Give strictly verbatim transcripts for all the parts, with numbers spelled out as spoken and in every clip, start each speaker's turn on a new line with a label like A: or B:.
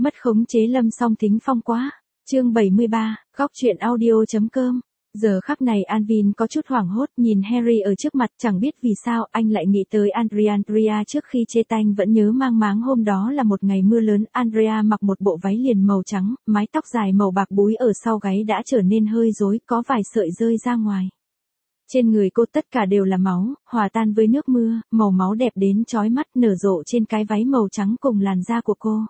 A: Mất khống chế Lâm Song Thính Phong quá. Chương bảy mươi ba, góc truyện audio.com. Giờ khắc này Anvin có chút hoảng hốt nhìn Harry ở trước mặt, chẳng biết vì sao anh lại nghĩ tới Andrea. Andrea trước khi chia tay vẫn nhớ mang máng hôm đó là một ngày mưa lớn. Andrea mặc một bộ váy liền màu trắng, mái tóc dài màu bạc búi ở sau gáy đã trở nên hơi rối, có vài sợi rơi ra ngoài. Trên người cô tất cả đều là máu, hòa tan với nước mưa, màu máu đẹp đến chói mắt nở rộ trên cái váy màu trắng cùng làn da của cô.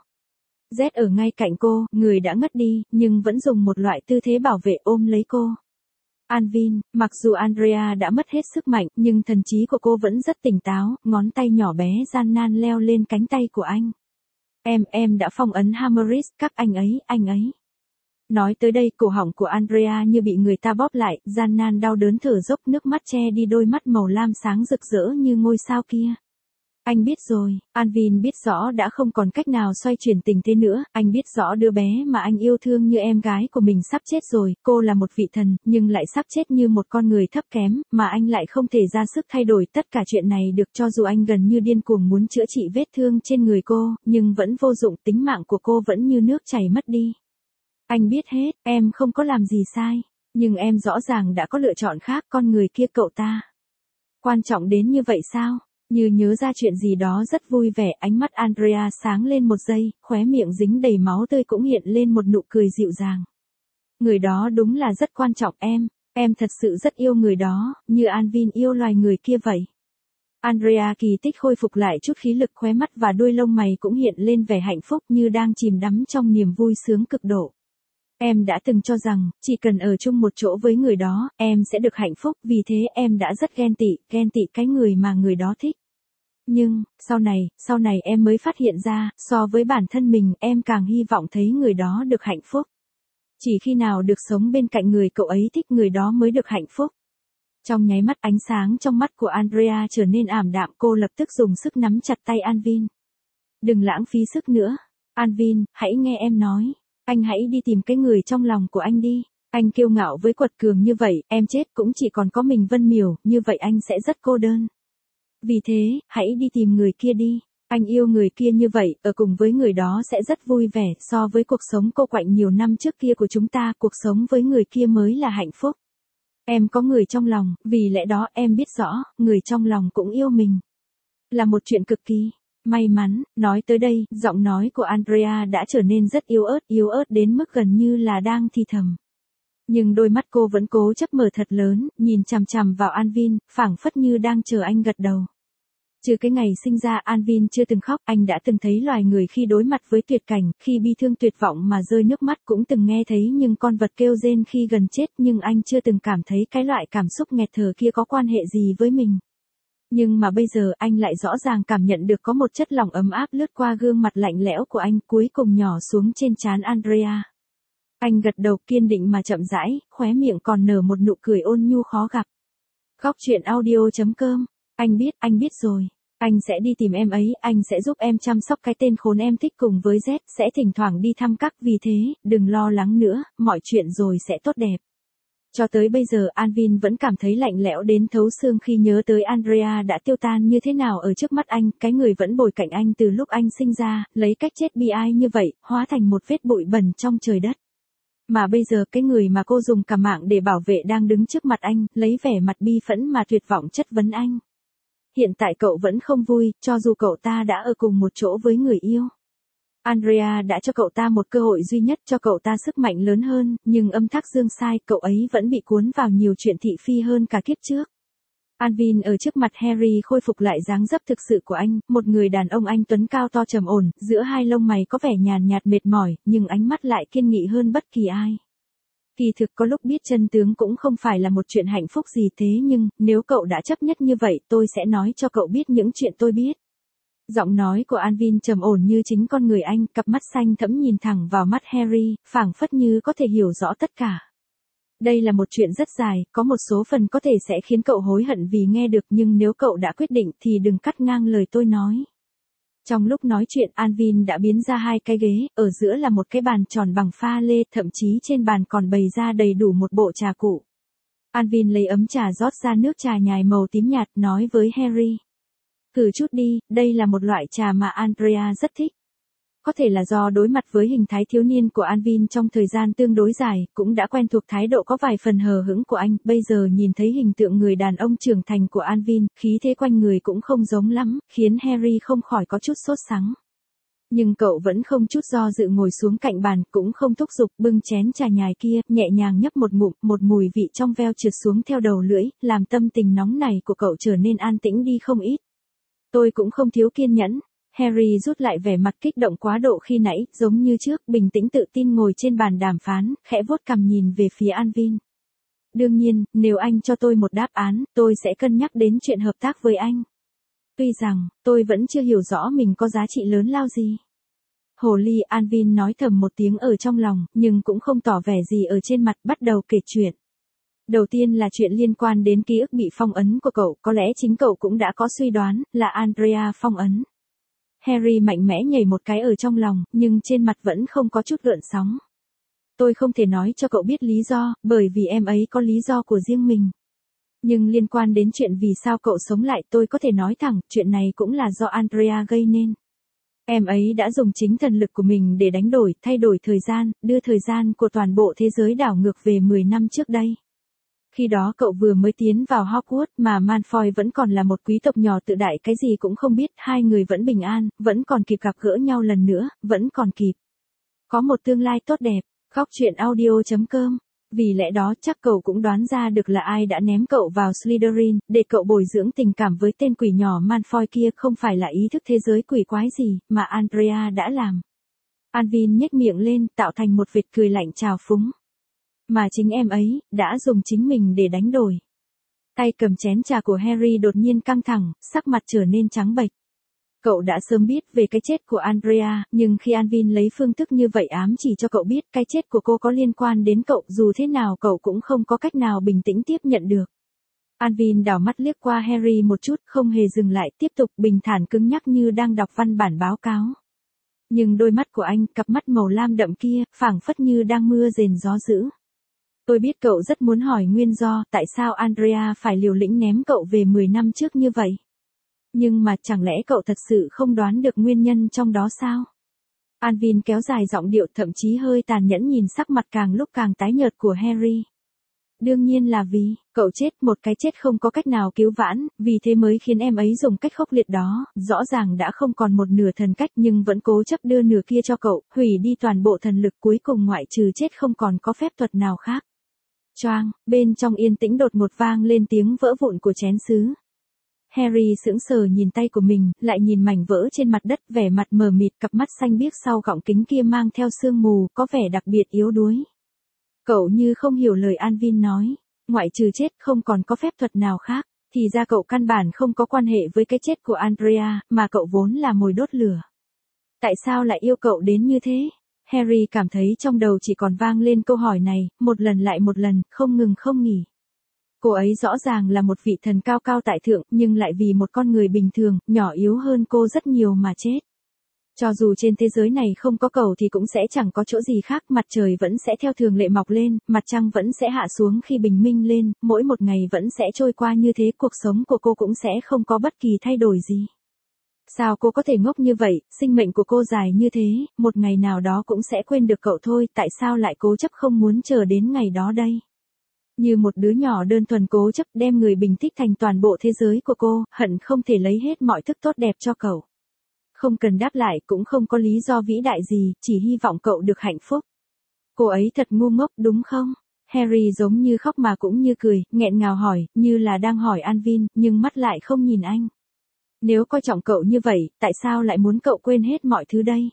A: Z ở ngay cạnh cô, người đã ngất đi, nhưng vẫn dùng một loại tư thế bảo vệ ôm lấy cô. Anvin, mặc dù Andrea đã mất hết sức mạnh, nhưng thần trí của cô vẫn rất tỉnh táo, ngón tay nhỏ bé gian nan leo lên cánh tay của anh. Em, em đã phong ấn Hammerris, các anh ấy, anh ấy. Nói tới đây, cổ họng của Andrea như bị người ta bóp lại, gian nan đau đớn thở dốc, nước mắt che đi đôi mắt màu lam sáng rực rỡ như ngôi sao kia. Anh biết rồi, Anvin biết rõ đã không còn cách nào xoay chuyển tình thế nữa, anh biết rõ đứa bé mà anh yêu thương như em gái của mình sắp chết rồi, cô là một vị thần, nhưng lại sắp chết như một con người thấp kém, mà anh lại không thể ra sức thay đổi tất cả chuyện này được. Cho dù anh gần như điên cuồng muốn chữa trị vết thương trên người cô, nhưng vẫn vô dụng, tính mạng của cô vẫn như nước chảy mất đi. Anh biết hết, em không có làm gì sai, nhưng em rõ ràng đã có lựa chọn khác, con người kia cậu ta. Quan trọng đến như vậy sao? Như nhớ ra chuyện gì đó rất vui vẻ, ánh mắt Andrea sáng lên một giây, khóe miệng dính đầy máu tươi cũng hiện lên một nụ cười dịu dàng. Người đó đúng là rất quan trọng em, em thật sự rất yêu người đó, như Anvin yêu loài người kia vậy. Andrea kỳ tích khôi phục lại chút khí lực, khóe mắt và đuôi lông mày cũng hiện lên vẻ hạnh phúc như đang chìm đắm trong niềm vui sướng cực độ. Em đã từng cho rằng, chỉ cần ở chung một chỗ với người đó, em sẽ được hạnh phúc, vì thế em đã rất ghen tị, ghen tị cái người mà người đó thích. Nhưng, sau này, sau này em mới phát hiện ra, so với bản thân mình, em càng hy vọng thấy người đó được hạnh phúc. Chỉ khi nào được sống bên cạnh người cậu ấy thích, người đó mới được hạnh phúc. Trong nháy mắt, ánh sáng trong mắt của Andrea trở nên ảm đạm, cô lập tức dùng sức nắm chặt tay Anvin. Đừng lãng phí sức nữa. Anvin, hãy nghe em nói. Anh hãy đi tìm cái người trong lòng của anh đi. Anh kiêu ngạo với quật cường như vậy, em chết cũng chỉ còn có mình Vân Miểu, như vậy anh sẽ rất cô đơn. Vì thế, hãy đi tìm người kia đi. Anh yêu người kia như vậy, ở cùng với người đó sẽ rất vui vẻ, so với cuộc sống cô quạnh nhiều năm trước kia của chúng ta, cuộc sống với người kia mới là hạnh phúc. Em có người trong lòng, vì lẽ đó em biết rõ, người trong lòng cũng yêu mình. Là một chuyện cực kỳ may mắn. Nói tới đây, giọng nói của Andrea đã trở nên rất yếu ớt, yếu ớt đến mức gần như là đang thì thầm. Nhưng đôi mắt cô vẫn cố chấp mở thật lớn, nhìn chằm chằm vào Anvin, phảng phất như đang chờ anh gật đầu. Trừ cái ngày sinh ra, Anvin chưa từng khóc, anh đã từng thấy loài người khi đối mặt với tuyệt cảnh, khi bi thương tuyệt vọng mà rơi nước mắt, cũng từng nghe thấy những con vật kêu rên khi gần chết, nhưng anh chưa từng cảm thấy cái loại cảm xúc nghẹt thở kia có quan hệ gì với mình. Nhưng mà bây giờ anh lại rõ ràng cảm nhận được có một chất lỏng ấm áp lướt qua gương mặt lạnh lẽo của anh, cuối cùng nhỏ xuống trên trán Andrea. Anh gật đầu kiên định mà chậm rãi, khóe miệng còn nở một nụ cười ôn nhu khó gặp. Góc truyện audio.com. Anh biết, anh biết rồi. Anh sẽ đi tìm em ấy, anh sẽ giúp em chăm sóc cái tên khốn em thích cùng với Z, sẽ thỉnh thoảng đi thăm các, vì thế, đừng lo lắng nữa, mọi chuyện rồi sẽ tốt đẹp. Cho tới bây giờ Anvin vẫn cảm thấy lạnh lẽo đến thấu xương khi nhớ tới Andrea đã tiêu tan như thế nào ở trước mắt anh, cái người vẫn bồi cạnh anh từ lúc anh sinh ra, lấy cách chết bi ai như vậy, hóa thành một vết bụi bẩn trong trời đất. Mà bây giờ cái người mà cô dùng cả mạng để bảo vệ đang đứng trước mặt anh, lấy vẻ mặt bi phẫn mà tuyệt vọng chất vấn anh. Hiện tại cậu vẫn không vui, cho dù cậu ta đã ở cùng một chỗ với người yêu. Andrea đã cho cậu ta một cơ hội duy nhất, cho cậu ta sức mạnh lớn hơn, nhưng âm thắc dương sai, cậu ấy vẫn bị cuốn vào nhiều chuyện thị phi hơn cả kiếp trước. Anvin ở trước mặt Harry khôi phục lại dáng dấp thực sự của anh, một người đàn ông anh tuấn cao to trầm ổn, giữa hai lông mày có vẻ nhàn nhạt mệt mỏi, nhưng ánh mắt lại kiên nghị hơn bất kỳ ai. Kỳ thực có lúc biết chân tướng cũng không phải là một chuyện hạnh phúc gì, thế nhưng, nếu cậu đã chấp nhất như vậy, tôi sẽ nói cho cậu biết những chuyện tôi biết. Giọng nói của Anvin trầm ổn như chính con người anh, cặp mắt xanh thẫm nhìn thẳng vào mắt Harry, phảng phất như có thể hiểu rõ tất cả. Đây là một chuyện rất dài, có một số phần có thể sẽ khiến cậu hối hận vì nghe được, nhưng nếu cậu đã quyết định thì đừng cắt ngang lời tôi nói. Trong lúc nói chuyện, Anvin đã biến ra hai cái ghế, ở giữa là một cái bàn tròn bằng pha lê, thậm chí trên bàn còn bày ra đầy đủ một bộ trà cụ. Anvin lấy ấm trà rót ra nước trà nhài màu tím nhạt, nói với Harry. Thử chút đi, đây là một loại trà mà Andrea rất thích. Có thể là do đối mặt với hình thái thiếu niên của Anvin trong thời gian tương đối dài, cũng đã quen thuộc thái độ có vài phần hờ hững của anh, bây giờ nhìn thấy hình tượng người đàn ông trưởng thành của Anvin, khí thế quanh người cũng không giống lắm, khiến Harry không khỏi có chút sốt sắng. Nhưng cậu vẫn không chút do dự ngồi xuống cạnh bàn, cũng không thúc giục, bưng chén trà nhài kia, nhẹ nhàng nhấp một ngụm, một mùi vị trong veo trượt xuống theo đầu lưỡi, làm tâm tình nóng này của cậu trở nên an tĩnh đi không ít. Tôi cũng không thiếu kiên nhẫn. Harry rút lại vẻ mặt kích động quá độ khi nãy, giống như trước, bình tĩnh tự tin ngồi trên bàn đàm phán, khẽ vuốt cằm nhìn về phía Anvin. Đương nhiên, nếu anh cho tôi một đáp án, tôi sẽ cân nhắc đến chuyện hợp tác với anh. Tuy rằng, tôi vẫn chưa hiểu rõ mình có giá trị lớn lao gì. Hồ ly, Anvin nói thầm một tiếng ở trong lòng, nhưng cũng không tỏ vẻ gì ở trên mặt, bắt đầu kể chuyện. Đầu tiên là chuyện liên quan đến ký ức bị phong ấn của cậu, có lẽ chính cậu cũng đã có suy đoán, là Andrea phong ấn. Harry mạnh mẽ nhảy một cái ở trong lòng, nhưng trên mặt vẫn không có chút gợn sóng. Tôi không thể nói cho cậu biết lý do, bởi vì em ấy có lý do của riêng mình. Nhưng liên quan đến chuyện vì sao cậu sống lại, tôi có thể nói thẳng, chuyện này cũng là do Andrea gây nên. Em ấy đã dùng chính thần lực của mình để đánh đổi, thay đổi thời gian, đưa thời gian của toàn bộ thế giới đảo ngược về mười năm trước đây. Khi đó cậu vừa mới tiến vào Hogwarts mà Malfoy vẫn còn là một quý tộc nhỏ tự đại cái gì cũng không biết, hai người vẫn bình an, vẫn còn kịp gặp gỡ nhau lần nữa, vẫn còn kịp. Có một tương lai tốt đẹp, góc truyện audio chấm com. Vì lẽ đó chắc cậu cũng đoán ra được là ai đã ném cậu vào Slytherin, để cậu bồi dưỡng tình cảm với tên quỷ nhỏ Malfoy kia không phải là ý thức thế giới quỷ quái gì, mà Andrea đã làm. Anvin nhếch miệng lên, tạo thành một vệt cười lạnh trào phúng. Mà chính em ấy, đã dùng chính mình để đánh đổi. Tay cầm chén trà của Harry đột nhiên căng thẳng, sắc mặt trở nên trắng bệch. Cậu đã sớm biết về cái chết của Andrea, nhưng khi Anvin lấy phương thức như vậy ám chỉ cho cậu biết cái chết của cô có liên quan đến cậu, dù thế nào cậu cũng không có cách nào bình tĩnh tiếp nhận được. Anvin đảo mắt liếc qua Harry một chút, không hề dừng lại, tiếp tục bình thản cứng nhắc như đang đọc văn bản báo cáo. Nhưng đôi mắt của anh, cặp mắt màu lam đậm kia, phảng phất như đang mưa rền gió dữ. Tôi biết cậu rất muốn hỏi nguyên do, tại sao Andrea phải liều lĩnh ném cậu về mười năm trước như vậy. Nhưng mà chẳng lẽ cậu thật sự không đoán được nguyên nhân trong đó sao? Anvin kéo dài giọng điệu, thậm chí hơi tàn nhẫn nhìn sắc mặt càng lúc càng tái nhợt của Harry. Đương nhiên là vì, cậu chết một cái chết không có cách nào cứu vãn, vì thế mới khiến em ấy dùng cách khốc liệt đó, rõ ràng đã không còn một nửa thần cách nhưng vẫn cố chấp đưa nửa kia cho cậu, hủy đi toàn bộ thần lực, cuối cùng ngoại trừ chết không còn có phép thuật nào khác. Choang, bên trong yên tĩnh đột ngột vang lên tiếng vỡ vụn của chén sứ. Harry sững sờ nhìn tay của mình, lại nhìn mảnh vỡ trên mặt đất, vẻ mặt mờ mịt, cặp mắt xanh biếc sau gọng kính kia mang theo sương mù, có vẻ đặc biệt yếu đuối. Cậu như không hiểu lời Anvin nói, ngoại trừ chết không còn có phép thuật nào khác, thì ra cậu căn bản không có quan hệ với cái chết của Andrea, mà cậu vốn là mồi đốt lửa. Tại sao lại yêu cậu đến như thế? Harry cảm thấy trong đầu chỉ còn vang lên câu hỏi này, một lần lại một lần, không ngừng không nghỉ. Cô ấy rõ ràng là một vị thần cao cao tại thượng, nhưng lại vì một con người bình thường, nhỏ yếu hơn cô rất nhiều mà chết. Cho dù trên thế giới này không có cậu thì cũng sẽ chẳng có chỗ gì khác, mặt trời vẫn sẽ theo thường lệ mọc lên, mặt trăng vẫn sẽ hạ xuống khi bình minh lên, mỗi một ngày vẫn sẽ trôi qua như thế, cuộc sống của cô cũng sẽ không có bất kỳ thay đổi gì. Sao cô có thể ngốc như vậy, sinh mệnh của cô dài như thế, một ngày nào đó cũng sẽ quên được cậu thôi, tại sao lại cố chấp không muốn chờ đến ngày đó đây? Như một đứa nhỏ đơn thuần cố chấp đem người bình thích thành toàn bộ thế giới của cô, hận không thể lấy hết mọi thức tốt đẹp cho cậu. Không cần đáp lại, cũng không có lý do vĩ đại gì, chỉ hy vọng cậu được hạnh phúc. Cô ấy thật ngu ngốc đúng không? Harry giống như khóc mà cũng như cười, nghẹn ngào hỏi, như là đang hỏi Anvin, nhưng mắt lại không nhìn anh. Nếu coi trọng cậu như vậy, tại sao lại muốn cậu quên hết mọi thứ đây?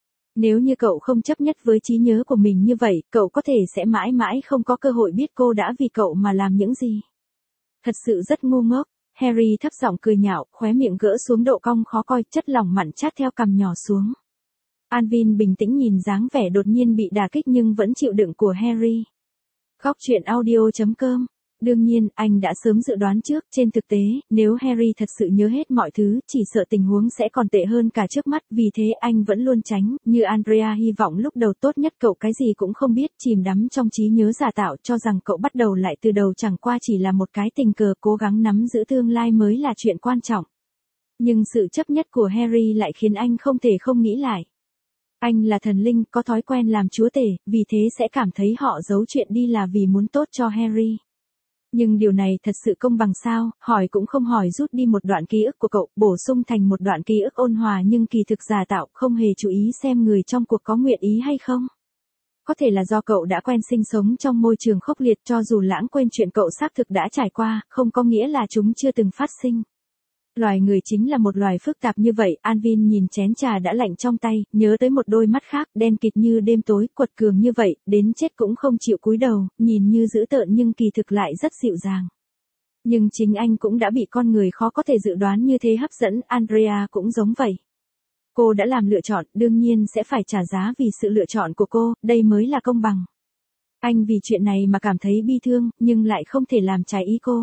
A: Nếu như cậu không chấp nhất với trí nhớ của mình như vậy, cậu có thể sẽ mãi mãi không có cơ hội biết cô đã vì cậu mà làm những gì. Thật sự rất ngu ngốc. Harry thấp giọng cười nhạo, khóe miệng gỡ xuống độ cong khó coi, chất lỏng mặn chát theo cằm nhỏ xuống. Anvin bình tĩnh nhìn dáng vẻ đột nhiên bị đả kích nhưng vẫn chịu đựng của Harry. Góc truyện audio chấm com. Đương nhiên, anh đã sớm dự đoán trước, trên thực tế, nếu Harry thật sự nhớ hết mọi thứ, chỉ sợ tình huống sẽ còn tệ hơn cả trước mắt, vì thế anh vẫn luôn tránh, như Andrea hy vọng lúc đầu tốt nhất cậu cái gì cũng không biết, chìm đắm trong trí nhớ giả tạo, cho rằng cậu bắt đầu lại từ đầu chẳng qua chỉ là một cái tình cờ, cố gắng nắm giữ tương lai mới là chuyện quan trọng. Nhưng sự chấp nhất của Harry lại khiến anh không thể không nghĩ lại. Anh là thần linh, có thói quen làm chúa tể, vì thế sẽ cảm thấy họ giấu chuyện đi là vì muốn tốt cho Harry. Nhưng điều này thật sự công bằng sao, hỏi cũng không hỏi rút đi một đoạn ký ức của cậu, bổ sung thành một đoạn ký ức ôn hòa nhưng kỳ thực giả tạo, không hề chú ý xem người trong cuộc có nguyện ý hay không. Có thể là do cậu đã quen sinh sống trong môi trường khốc liệt, cho dù lãng quên chuyện cậu xác thực đã trải qua, không có nghĩa là chúng chưa từng phát sinh. Loài người chính là một loài phức tạp như vậy, Anvin nhìn chén trà đã lạnh trong tay, nhớ tới một đôi mắt khác, đen kịt như đêm tối, quật cường như vậy, đến chết cũng không chịu cúi đầu, nhìn như dữ tợn nhưng kỳ thực lại rất dịu dàng. Nhưng chính anh cũng đã bị con người khó có thể dự đoán như thế hấp dẫn, Andrea cũng giống vậy. Cô đã làm lựa chọn, đương nhiên sẽ phải trả giá vì sự lựa chọn của cô, đây mới là công bằng. Anh vì chuyện này mà cảm thấy bi thương, nhưng lại không thể làm trái ý cô.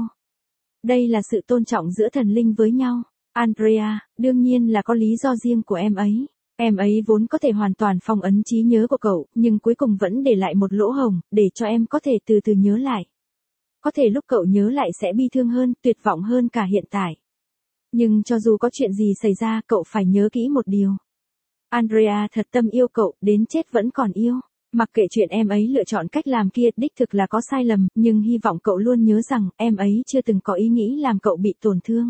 A: Đây là sự tôn trọng giữa thần linh với nhau. Andrea, đương nhiên là có lý do riêng của em ấy. Em ấy vốn có thể hoàn toàn phong ấn trí nhớ của cậu, nhưng cuối cùng vẫn để lại một lỗ hổng, để cho em có thể từ từ nhớ lại. Có thể lúc cậu nhớ lại sẽ bi thương hơn, tuyệt vọng hơn cả hiện tại. Nhưng cho dù có chuyện gì xảy ra, cậu phải nhớ kỹ một điều. Andrea thật tâm yêu cậu, đến chết vẫn còn yêu. Mặc kệ chuyện em ấy lựa chọn cách làm kia, đích thực là có sai lầm, nhưng hy vọng cậu luôn nhớ rằng, em ấy chưa từng có ý nghĩ làm cậu bị tổn thương.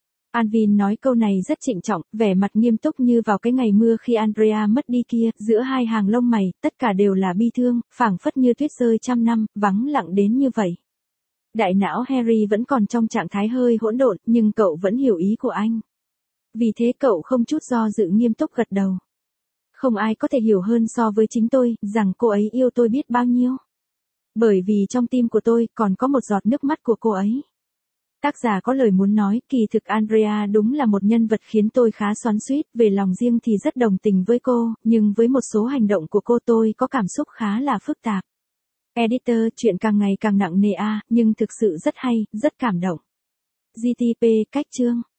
A: Anvin nói câu này rất trịnh trọng, vẻ mặt nghiêm túc như vào cái ngày mưa khi Andrea mất đi kia, giữa hai hàng lông mày, tất cả đều là bi thương, phảng phất như tuyết rơi trăm năm, vắng lặng đến như vậy. Đại não Harry vẫn còn trong trạng thái hơi hỗn độn, nhưng cậu vẫn hiểu ý của anh. Vì thế cậu không chút do dự nghiêm túc gật đầu. Không ai có thể hiểu hơn so với chính tôi, rằng cô ấy yêu tôi biết bao nhiêu. Bởi vì trong tim của tôi còn có một giọt nước mắt của cô ấy. Tác giả có lời muốn nói, kỳ thực Andrea đúng là một nhân vật khiến tôi khá xoắn xuýt, về lòng riêng thì rất đồng tình với cô, nhưng với một số hành động của cô tôi có cảm xúc khá là phức tạp. Editor, chuyện càng ngày càng nặng nề a, nhưng thực sự rất hay, rất cảm động. giê tê pê, cách chương.